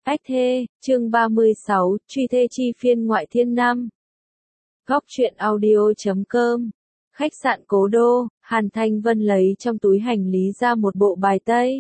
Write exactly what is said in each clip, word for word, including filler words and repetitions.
Ách thê, chương ba mươi sáu, truy thê chi phiên ngoại thiên năm. Góc truyện audio chấm com. Khách sạn Cố Đô, Hàn Thanh Vân lấy trong túi hành lý ra một bộ bài tây.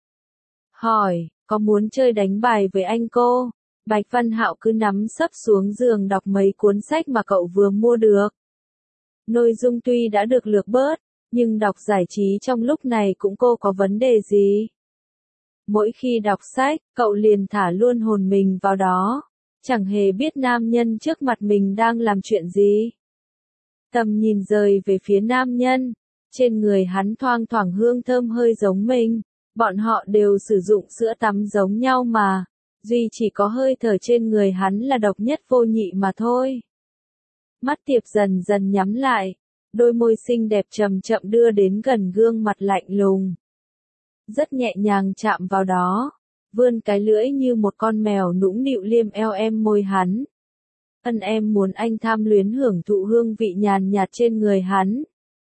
Hỏi, có muốn chơi đánh bài với anh cô? Bạch Văn Hạo cứ nắm sấp xuống giường đọc mấy cuốn sách mà cậu vừa mua được. Nội dung tuy đã được lược bớt, nhưng đọc giải trí trong lúc này cũng cô có vấn đề gì? Mỗi khi đọc sách, cậu liền thả luôn hồn mình vào đó, chẳng hề biết nam nhân trước mặt mình đang làm chuyện gì. Tầm nhìn rời về phía nam nhân, trên người hắn thoang thoảng hương thơm hơi giống mình, bọn họ đều sử dụng sữa tắm giống nhau mà, duy chỉ có hơi thở trên người hắn là độc nhất vô nhị mà thôi. Mắt Tiệp dần dần nhắm lại, đôi môi xinh đẹp chậm chậm đưa đến gần gương mặt lạnh lùng. Rất nhẹ nhàng chạm vào đó, vươn cái lưỡi như một con mèo nũng nịu liêm eo em môi hắn. Ân em muốn anh tham luyến hưởng thụ hương vị nhàn nhạt trên người hắn.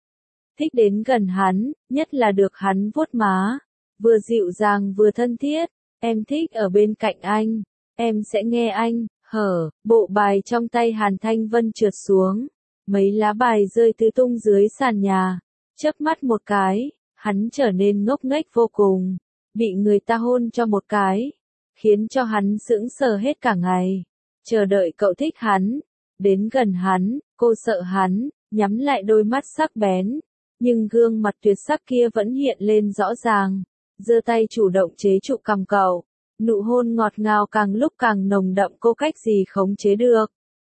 Thích đến gần hắn, nhất là được hắn vuốt má, vừa dịu dàng vừa thân thiết, em thích ở bên cạnh anh, em sẽ nghe anh, hở, bộ bài trong tay Hàn Thanh Vân trượt xuống, mấy lá bài rơi tứ tung dưới sàn nhà, chớp mắt một cái. Hắn trở nên ngốc nghếch vô cùng, bị người ta hôn cho một cái, khiến cho hắn sững sờ hết cả ngày, chờ đợi cậu thích hắn, đến gần hắn, cô sợ hắn, nhắm lại đôi mắt sắc bén, nhưng gương mặt tuyệt sắc kia vẫn hiện lên rõ ràng, giơ tay chủ động chế trụ cằm cậu, nụ hôn ngọt ngào càng lúc càng nồng đậm cô cách gì khống chế được.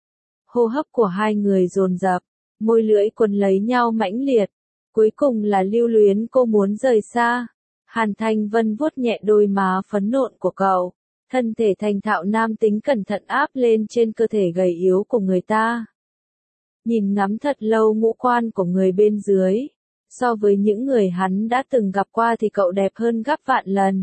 Hô hấp của hai người dồn dập, môi lưỡi quấn lấy nhau mãnh liệt. Cuối cùng là lưu luyến cô muốn rời xa. Hàn Thanh Vân vuốt nhẹ đôi má phấn nộn của cậu, thân thể thành thạo nam tính cẩn thận áp lên trên cơ thể gầy yếu của người ta. Nhìn ngắm thật lâu ngũ quan của người bên dưới, so với những người hắn đã từng gặp qua thì cậu đẹp hơn gấp vạn lần.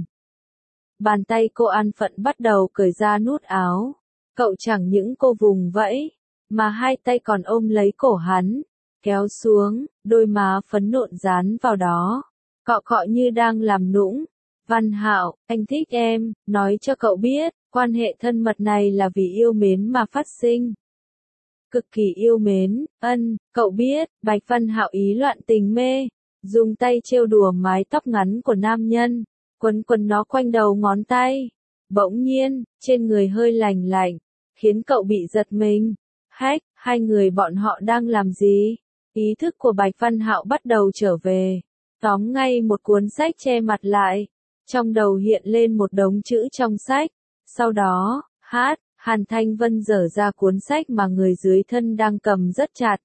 Bàn tay cô an phận bắt đầu cởi ra nút áo, cậu chẳng những cô vùng vẫy, mà hai tay còn ôm lấy cổ hắn. Kéo xuống, đôi má phấn nộn dán vào đó, cọ cọ như đang làm nũng. Văn Hạo, anh thích em, nói cho cậu biết, quan hệ thân mật này là vì yêu mến mà phát sinh. Cực kỳ yêu mến, ân, cậu biết, Bạch Văn Hạo ý loạn tình mê, dùng tay trêu đùa mái tóc ngắn của nam nhân, quấn quấn nó quanh đầu ngón tay. Bỗng nhiên, trên người hơi lành lạnh, khiến cậu bị giật mình. Hách, hai người bọn họ đang làm gì? Ý thức của Bạch Văn Hạo bắt đầu trở về, tóm ngay một cuốn sách che mặt lại, trong đầu hiện lên một đống chữ trong sách, sau đó, hát, Hàn Thanh Vân dở ra cuốn sách mà người dưới thân đang cầm rất chặt.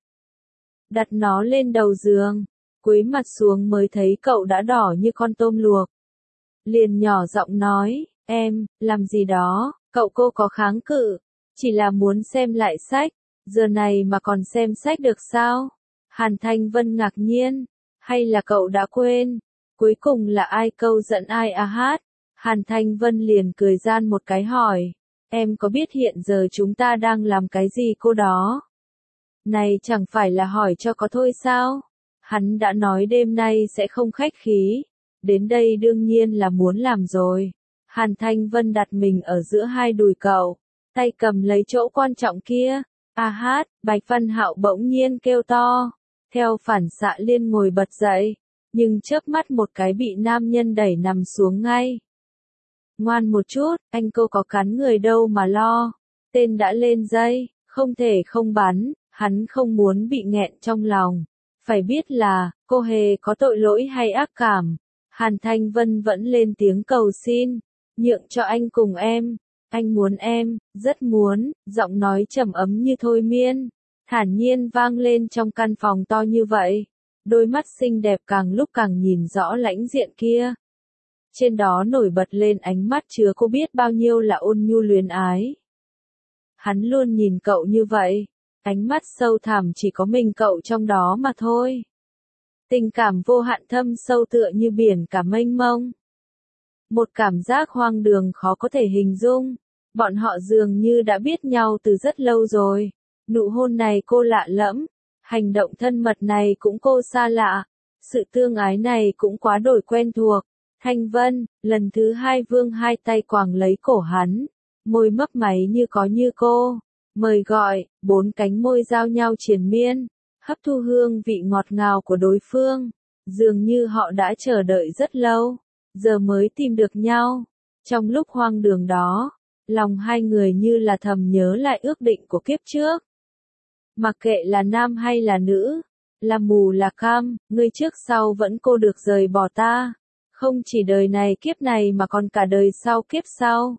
Đặt nó lên đầu giường, cúi mặt xuống mới thấy cậu đã đỏ như con tôm luộc. Liền nhỏ giọng nói, em, làm gì đó, cậu cô có kháng cự, chỉ là muốn xem lại sách, giờ này mà còn xem sách được sao? Hàn Thanh Vân ngạc nhiên, hay là cậu đã quên, cuối cùng là ai câu dẫn ai à hát? Hàn Thanh Vân liền cười gian một cái hỏi, em có biết hiện giờ chúng ta đang làm cái gì cô đó? Này chẳng phải là hỏi cho có thôi sao? Hắn đã nói đêm nay sẽ không khách khí, đến đây đương nhiên là muốn làm rồi. Hàn Thanh Vân đặt mình ở giữa hai đùi cậu, tay cầm lấy chỗ quan trọng kia, à hát, Bạch Văn Hạo bỗng nhiên kêu to. Theo phản xạ liên ngồi bật dậy, nhưng chớp mắt một cái bị nam nhân đẩy nằm xuống ngay. Ngoan một chút, anh cô có cắn người đâu mà lo. Tên đã lên dây, không thể không bắn, hắn không muốn bị nghẹn trong lòng. Phải biết là, cô hề có tội lỗi hay ác cảm. Hàn Thanh Vân vẫn lên tiếng cầu xin, nhượng cho anh cùng em. Anh muốn em, rất muốn, giọng nói trầm ấm như thôi miên. Thản nhiên vang lên trong căn phòng to như vậy, đôi mắt xinh đẹp càng lúc càng nhìn rõ lãnh diện kia. Trên đó nổi bật lên ánh mắt chứa cô biết bao nhiêu là ôn nhu luyến ái. Hắn luôn nhìn cậu như vậy, ánh mắt sâu thẳm chỉ có mình cậu trong đó mà thôi. Tình cảm vô hạn thâm sâu tựa như biển cả mênh mông. Một cảm giác hoang đường khó có thể hình dung, bọn họ dường như đã biết nhau từ rất lâu rồi. Nụ hôn này cô lạ lẫm, hành động thân mật này cũng cô xa lạ, sự tương ái này cũng quá đổi quen thuộc, Thanh Vân, lần thứ hai Vương hai tay quàng lấy cổ hắn, môi mấp máy như có như cô, mời gọi, bốn cánh môi giao nhau triền miên, hấp thu hương vị ngọt ngào của đối phương, dường như họ đã chờ đợi rất lâu, giờ mới tìm được nhau. Trong lúc hoang đường đó, lòng hai người như là thầm nhớ lại ước định của kiếp trước. Mặc kệ là nam hay là nữ, là mù là cam, ngươi trước sau vẫn cô được rời bỏ ta. Không chỉ đời này kiếp này mà còn cả đời sau kiếp sau.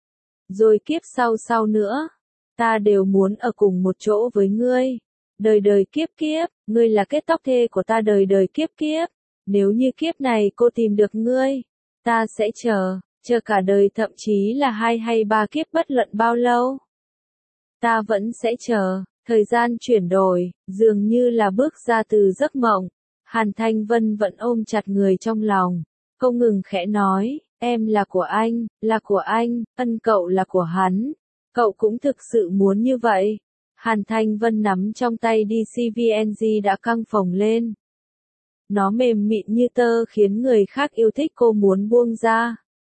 Rồi kiếp sau sau nữa, ta đều muốn ở cùng một chỗ với ngươi. Đời đời kiếp kiếp, ngươi là kết tóc thê của ta đời đời kiếp kiếp. Nếu như kiếp này cô tìm được ngươi, ta sẽ chờ, chờ cả đời thậm chí là hai hay ba kiếp bất luận bao lâu. Ta vẫn sẽ chờ, thời gian chuyển đổi, dường như là bước ra từ giấc mộng. Hàn Thanh Vân vẫn ôm chặt người trong lòng, không ngừng khẽ nói, em là của anh, là của anh, ân cậu là của hắn. Cậu cũng thực sự muốn như vậy. Hàn Thanh Vân nắm trong tay đê xê vê en giê đã căng phồng lên. Nó mềm mịn như tơ khiến người khác yêu thích cô muốn buông ra.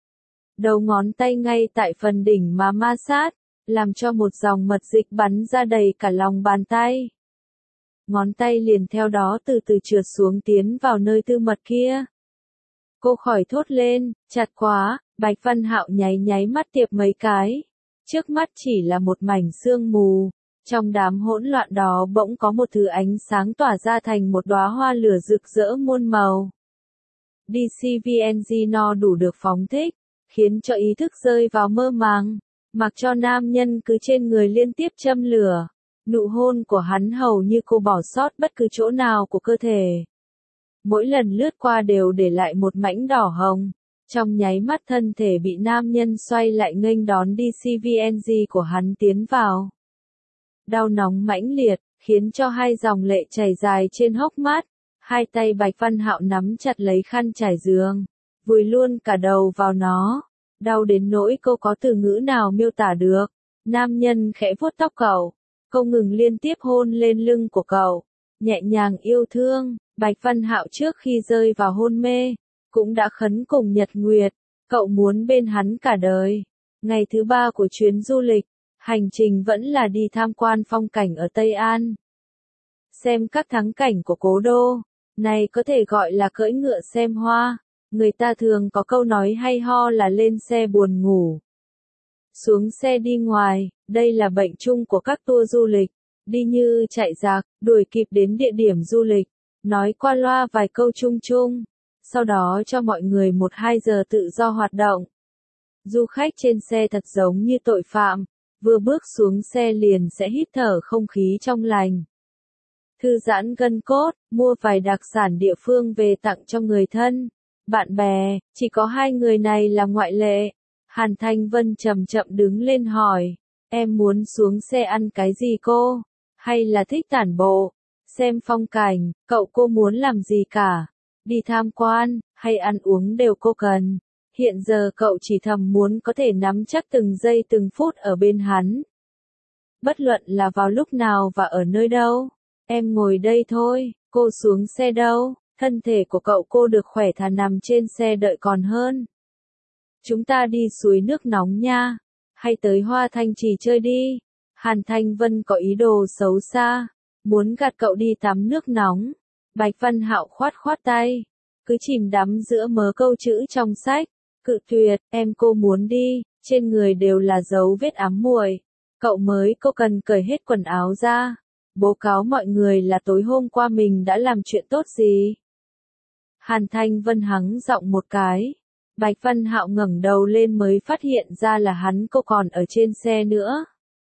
Đầu ngón tay ngay tại phần đỉnh mà ma sát, làm cho một dòng mật dịch bắn ra đầy cả lòng bàn tay. Ngón tay liền theo đó từ từ trượt xuống tiến vào nơi tư mật kia. Cô khỏi thốt lên, chặt quá, Bạch Văn Hạo nháy nháy mắt tiệp mấy cái. Trước mắt chỉ là một mảnh sương mù. Trong đám hỗn loạn đó bỗng có một thứ ánh sáng tỏa ra thành một đóa hoa lửa rực rỡ muôn màu. đê xê vê en giê no đủ được phóng thích, khiến cho ý thức rơi vào mơ màng, mặc cho nam nhân cứ trên người liên tiếp châm lửa. Nụ hôn của hắn hầu như cô bỏ sót bất cứ chỗ nào của cơ thể. Mỗi lần lướt qua đều để lại một mảnh đỏ hồng. Trong nháy mắt thân thể bị nam nhân xoay lại nghênh đón đê xê vê en giê của hắn tiến vào. Đau nóng mãnh liệt, khiến cho hai dòng lệ chảy dài trên hốc mắt. Hai tay Bạch Văn Hạo nắm chặt lấy khăn trải giường, vùi luôn cả đầu vào nó. Đau đến nỗi cô có từ ngữ nào miêu tả được. Nam nhân khẽ vuốt tóc cậu, không ngừng liên tiếp hôn lên lưng của cậu, nhẹ nhàng yêu thương. Bạch Văn Hạo trước khi rơi vào hôn mê, cũng đã khấn cùng Nhật Nguyệt, cậu muốn bên hắn cả đời. Ngày thứ ba của chuyến du lịch, hành trình vẫn là đi tham quan phong cảnh ở Tây An. Xem các thắng cảnh của cố đô, này có thể gọi là cưỡi ngựa xem hoa. Người ta thường có câu nói hay ho là lên xe buồn ngủ, xuống xe đi ngoài, đây là bệnh chung của các tour du lịch. Đi như chạy giặc, đuổi kịp đến địa điểm du lịch, nói qua loa vài câu chung chung, sau đó cho mọi người một hai giờ tự do hoạt động. Du khách trên xe thật giống như tội phạm, vừa bước xuống xe liền sẽ hít thở không khí trong lành. Thư giãn gân cốt, mua vài đặc sản địa phương về tặng cho người thân, bạn bè, chỉ có hai người này là ngoại lệ. Hàn Thanh Vân chậm chậm đứng lên hỏi, em muốn xuống xe ăn cái gì cô? Hay là thích tản bộ, xem phong cảnh, cậu cô muốn làm gì cả? Đi tham quan, hay ăn uống đều cô cần. Hiện giờ cậu chỉ thầm muốn có thể nắm chắc từng giây từng phút ở bên hắn. Bất luận là vào lúc nào và ở nơi đâu. Em ngồi đây thôi, cô xuống xe đâu, thân thể của cậu cô được khỏe thà nằm trên xe đợi còn hơn. Chúng ta đi suối nước nóng nha, hay tới Hoa Thanh Trì chơi đi. Hàn Thanh Vân có ý đồ xấu xa, muốn gạt cậu đi tắm nước nóng. Bạch Văn Hạo khoát khoát tay, cứ chìm đắm giữa mớ câu chữ trong sách. Cự tuyệt, em cô muốn đi, trên người đều là dấu vết ám muội. Cậu mới cô cần cởi hết quần áo ra, bố cáo mọi người là tối hôm qua mình đã làm chuyện tốt gì. Hàn Thanh Vân hắng giọng một cái. Bạch Văn Hạo ngẩng đầu lên mới phát hiện ra là hắn cô còn ở trên xe nữa.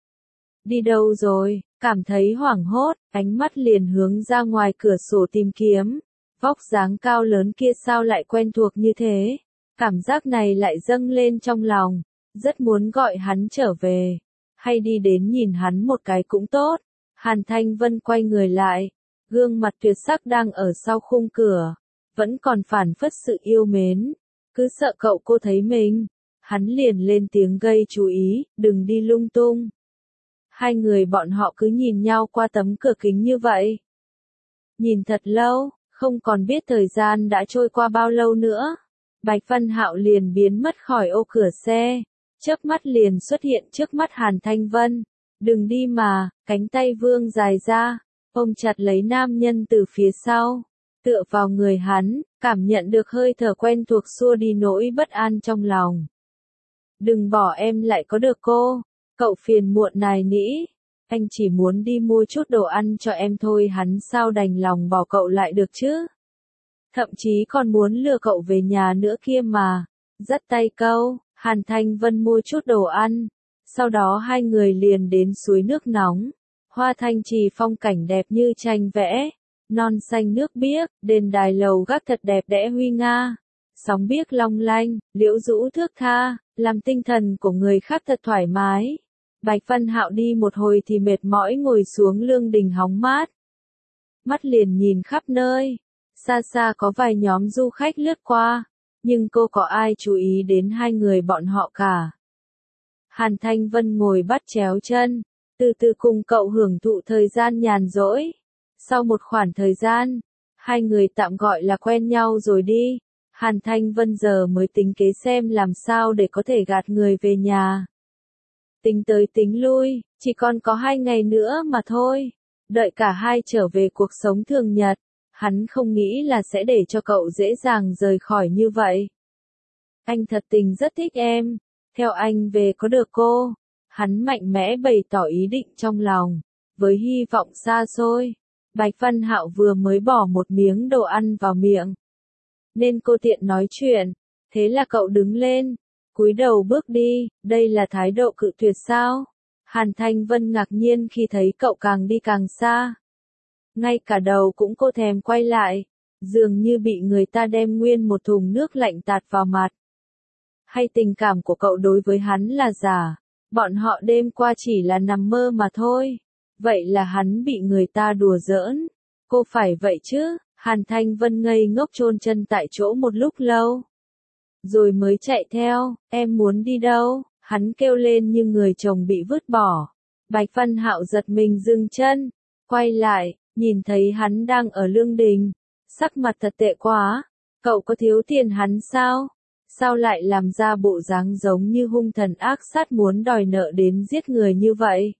Đi đâu rồi? Cảm thấy hoảng hốt, ánh mắt liền hướng ra ngoài cửa sổ tìm kiếm. Vóc dáng cao lớn kia sao lại quen thuộc như thế? Cảm giác này lại dâng lên trong lòng, rất muốn gọi hắn trở về, hay đi đến nhìn hắn một cái cũng tốt. Hàn Thanh Vân quay người lại, gương mặt tuyệt sắc đang ở sau khung cửa, vẫn còn phản phất sự yêu mến, cứ sợ cậu cô thấy mình, hắn liền lên tiếng gây chú ý, đừng đi lung tung. Hai người bọn họ cứ nhìn nhau qua tấm cửa kính như vậy. Nhìn thật lâu, không còn biết thời gian đã trôi qua bao lâu nữa. Bạch Văn Hạo liền biến mất khỏi ô cửa xe, chớp mắt liền xuất hiện trước mắt Hàn Thanh Vân. Đừng đi mà, cánh tay Vương dài ra, ôm chặt lấy nam nhân từ phía sau, tựa vào người hắn, cảm nhận được hơi thở quen thuộc xua đi nỗi bất an trong lòng. Đừng bỏ em lại có được cô, cậu phiền muộn nài nỉ, anh chỉ muốn đi mua chút đồ ăn cho em thôi, hắn sao đành lòng bỏ cậu lại được chứ. Thậm chí còn muốn lừa cậu về nhà nữa kia mà, dắt tay câu, Hàn Thanh Vân mua chút đồ ăn, sau đó hai người liền đến suối nước nóng, Hoa Thanh Trì phong cảnh đẹp như tranh vẽ, non xanh nước biếc, đền đài lầu gác thật đẹp đẽ huy nga, sóng biếc long lanh, liễu rũ thước tha, làm tinh thần của người khác thật thoải mái. Bạch Văn Hạo đi một hồi thì mệt mỏi ngồi xuống lương đình hóng mát. Mắt liền nhìn khắp nơi, xa xa có vài nhóm du khách lướt qua, nhưng cô có ai chú ý đến hai người bọn họ cả. Hàn Thanh Vân ngồi bắt chéo chân, từ từ cùng cậu hưởng thụ thời gian nhàn rỗi. Sau một khoảng thời gian, hai người tạm gọi là quen nhau rồi đi. Hàn Thanh Vân giờ mới tính kế xem làm sao để có thể gạt người về nhà. Tính tới tính lui, chỉ còn có hai ngày nữa mà thôi. Đợi cả hai trở về cuộc sống thường nhật, hắn không nghĩ là sẽ để cho cậu dễ dàng rời khỏi như vậy. Anh thật tình rất thích em, theo anh về có được cô. Hắn mạnh mẽ bày tỏ ý định trong lòng, với hy vọng xa xôi. Bạch Văn Hạo vừa mới bỏ một miếng đồ ăn vào miệng, nên cô tiện nói chuyện, thế là cậu đứng lên, cúi đầu bước đi, đây là thái độ cự tuyệt sao? Hàn Thanh Vân ngạc nhiên khi thấy cậu càng đi càng xa. Ngay cả đầu cũng cô thèm quay lại, dường như bị người ta đem nguyên một thùng nước lạnh tạt vào mặt. Hay tình cảm của cậu đối với hắn là giả, bọn họ đêm qua chỉ là nằm mơ mà thôi. Vậy là hắn bị người ta đùa giỡn. Cô phải vậy chứ? Hàn Thanh Vân ngây ngốc chôn chân tại chỗ một lúc lâu. Rồi mới chạy theo, em muốn đi đâu? Hắn kêu lên như người chồng bị vứt bỏ. Bạch Văn Hạo giật mình dừng chân, quay lại, nhìn thấy hắn đang ở lương đình. Sắc mặt thật tệ quá, cậu có thiếu tiền hắn sao? Sao lại làm ra bộ dáng giống như hung thần ác sát muốn đòi nợ đến giết người như vậy?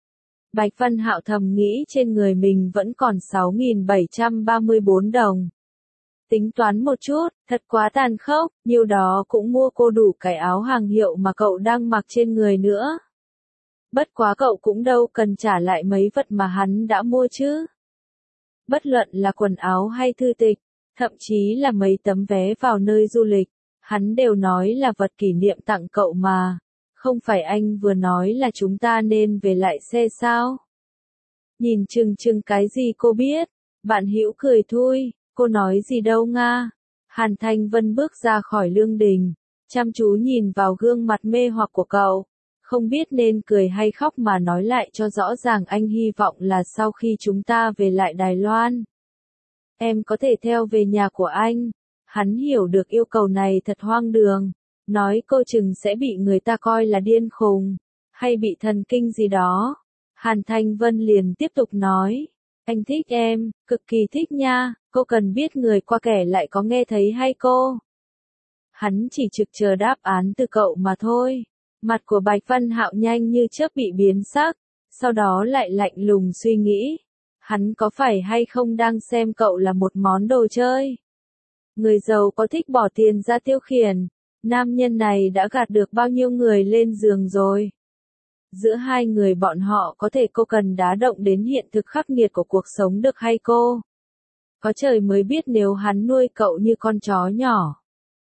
Bạch Văn Hạo thầm nghĩ trên người mình vẫn còn sáu nghìn bảy trăm ba mươi bốn đồng. Tính toán một chút, thật quá tàn khốc, nhiều đó cũng mua cô đủ cái áo hàng hiệu mà cậu đang mặc trên người nữa. Bất quá cậu cũng đâu cần trả lại mấy vật mà hắn đã mua chứ. Bất luận là quần áo hay thư tịch, thậm chí là mấy tấm vé vào nơi du lịch, hắn đều nói là vật kỷ niệm tặng cậu mà. Không phải anh vừa nói là chúng ta nên về lại xe sao? Nhìn chừng chừng cái gì cô biết? Bạn Hữu cười thui, cô nói gì đâu nga? Hàn Thanh Vân bước ra khỏi lương đình, chăm chú nhìn vào gương mặt mê hoặc của cậu, không biết nên cười hay khóc mà nói lại cho rõ ràng. Anh hy vọng là sau khi chúng ta về lại Đài Loan, em có thể theo về nhà của anh. Hắn hiểu được yêu cầu này thật hoang đường. Nói cô chừng sẽ bị người ta coi là điên khùng, hay bị thần kinh gì đó. Hàn Thanh Vân liền tiếp tục nói, anh thích em, cực kỳ thích nha, cô cần biết người qua kẻ lại có nghe thấy hay cô? Hắn chỉ trực chờ đáp án từ cậu mà thôi. Mặt của Bạch Văn Hạo nhanh như chớp bị biến sắc, sau đó lại lạnh lùng suy nghĩ. Hắn có phải hay không đang xem cậu là một món đồ chơi? Người giàu có thích bỏ tiền ra tiêu khiển. Nam nhân này đã gạt được bao nhiêu người lên giường rồi. Giữa hai người bọn họ có thể cô cần đá động đến hiện thực khắc nghiệt của cuộc sống được hay cô? Có trời mới biết nếu hắn nuôi cậu như con chó nhỏ.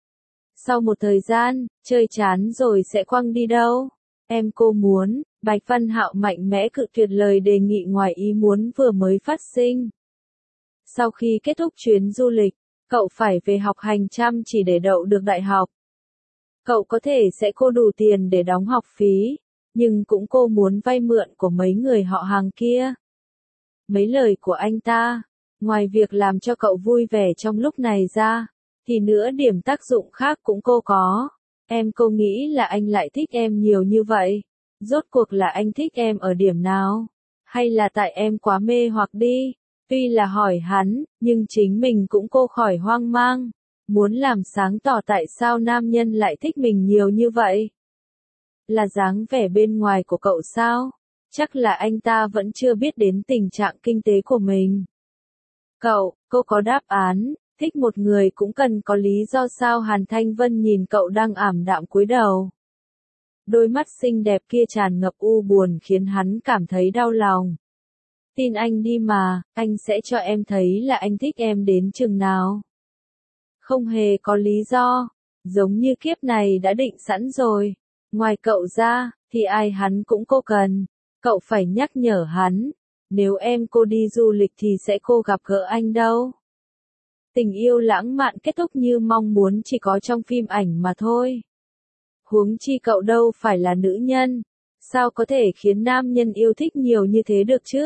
Sau một thời gian, chơi chán rồi sẽ quăng đi đâu? Em cô muốn, Bạch Văn Hạo mạnh mẽ cự tuyệt lời đề nghị ngoài ý muốn vừa mới phát sinh. Sau khi kết thúc chuyến du lịch, cậu phải về học hành chăm chỉ để đậu được đại học. Cậu có thể sẽ cô đủ tiền để đóng học phí, nhưng cũng cô muốn vay mượn của mấy người họ hàng kia. Mấy lời của anh ta, ngoài việc làm cho cậu vui vẻ trong lúc này ra, thì nữa điểm tác dụng khác cũng cô có. Em cô nghĩ là anh lại thích em nhiều như vậy. Rốt cuộc là anh thích em ở điểm nào? Hay là tại em quá mê hoặc đi? Tuy là hỏi hắn, nhưng chính mình cũng cô khỏi hoang mang. muốn làm sáng tỏ tại sao nam nhân lại thích mình nhiều như vậy. Là dáng vẻ bên ngoài của cậu sao? Chắc là anh ta vẫn chưa biết đến tình trạng kinh tế của mình. Cậu, cô có đáp án, thích một người cũng cần có lý do sao? Hàn Thanh Vân nhìn cậu đang ảm đạm cúi đầu. Đôi mắt xinh đẹp kia tràn ngập u buồn khiến hắn cảm thấy đau lòng. Tin anh đi mà, anh sẽ cho em thấy là anh thích em đến chừng nào. Không hề có lý do, giống như kiếp này đã định sẵn rồi. Ngoài cậu ra, thì ai hắn cũng cô cần. Cậu phải nhắc nhở hắn, nếu em cô đi du lịch thì sẽ cô gặp gỡ anh đâu. Tình yêu lãng mạn kết thúc như mong muốn chỉ có trong phim ảnh mà thôi. Huống chi cậu đâu phải là nữ nhân, sao có thể khiến nam nhân yêu thích nhiều như thế được chứ?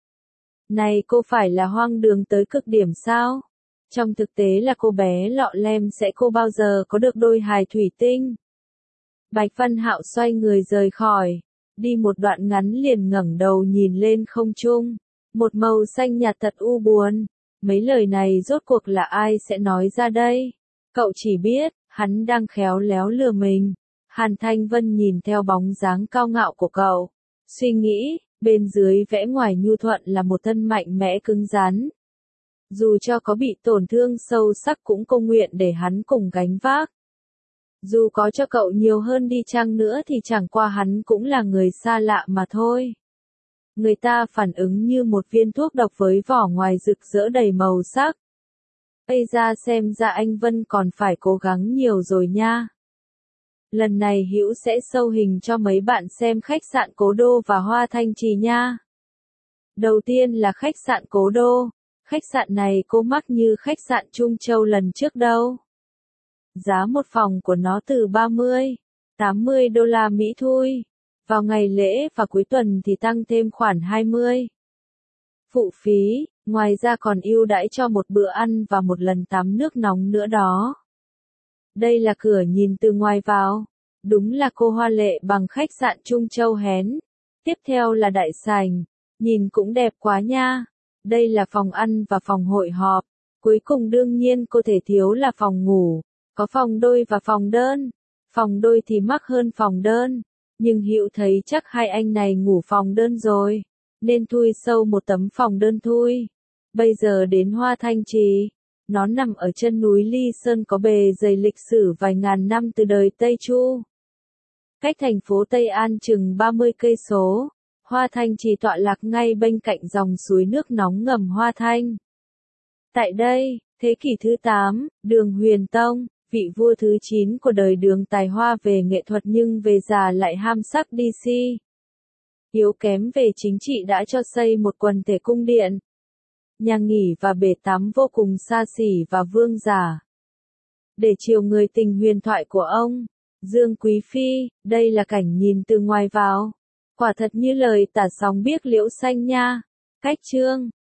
Này cô phải là hoang đường tới cực điểm sao? Trong thực tế là cô bé lọ lem sẽ cô bao giờ có được đôi hài thủy tinh. Bạch Văn Hạo xoay người rời khỏi, đi một đoạn ngắn liền ngẩng đầu nhìn lên không trung, một màu xanh nhạt thật u buồn. Mấy lời này rốt cuộc là ai sẽ nói ra đây? Cậu chỉ biết, hắn đang khéo léo lừa mình. Hàn Thanh Vân nhìn theo bóng dáng cao ngạo của cậu, suy nghĩ, bên dưới vẽ ngoài nhu thuận là một thân mạnh mẽ cứng rắn. Dù cho có bị tổn thương sâu sắc cũng công nguyện để hắn cùng gánh vác. Dù có cho cậu nhiều hơn đi chăng nữa thì chẳng qua hắn cũng là người xa lạ mà thôi. Người ta phản ứng như một viên thuốc độc với vỏ ngoài rực rỡ đầy màu sắc. Bây ra xem ra anh Vân còn phải cố gắng nhiều rồi nha. Lần này Hữu sẽ sâu hình cho mấy bạn xem khách sạn Cố Đô và Hoa Thanh Trì nha. Đầu tiên là khách sạn Cố Đô. Khách sạn này cô mắc như khách sạn Trung Châu lần trước đâu. Giá một phòng của nó từ ba mươi, tám mươi đô la Mỹ thôi. Vào ngày lễ và cuối tuần thì tăng thêm khoản hai mươi. Phụ phí, ngoài ra còn ưu đãi cho một bữa ăn và một lần tắm nước nóng nữa đó. Đây là cửa nhìn từ ngoài vào. Đúng là cô hoa lệ bằng khách sạn Trung Châu hén. Tiếp theo là đại sảnh. Nhìn cũng đẹp quá nha. Đây là phòng ăn và phòng hội họp. Cuối cùng đương nhiên cô thể thiếu là phòng ngủ. Có phòng đôi và phòng đơn. Phòng đôi thì mắc hơn phòng đơn. Nhưng Hữu thấy chắc hai anh này ngủ phòng đơn rồi. Nên thui sâu một tấm phòng đơn thui. Bây giờ đến Hoa Thanh Trì. Nó nằm ở chân núi Ly Sơn có bề dày lịch sử vài ngàn năm từ đời Tây Chu. Cách thành phố Tây An chừng ba mươi cây số. Hoa Thanh Trì tọa lạc ngay bên cạnh dòng suối nước nóng ngầm Hoa Thanh. Tại đây, thế kỷ thứ tám, Đường Huyền Tông, vị vua thứ chín của đời Đường tài hoa về nghệ thuật nhưng về già lại ham sắc đi si. Yếu kém về chính trị đã cho xây một quần thể cung điện. Nhà nghỉ và bể tắm vô cùng xa xỉ và vương giả. Để chiều người tình huyền thoại của ông, Dương Quý Phi, đây là cảnh nhìn từ ngoài vào. Quả thật như lời tả sóng biếc liễu xanh nha. Cách chương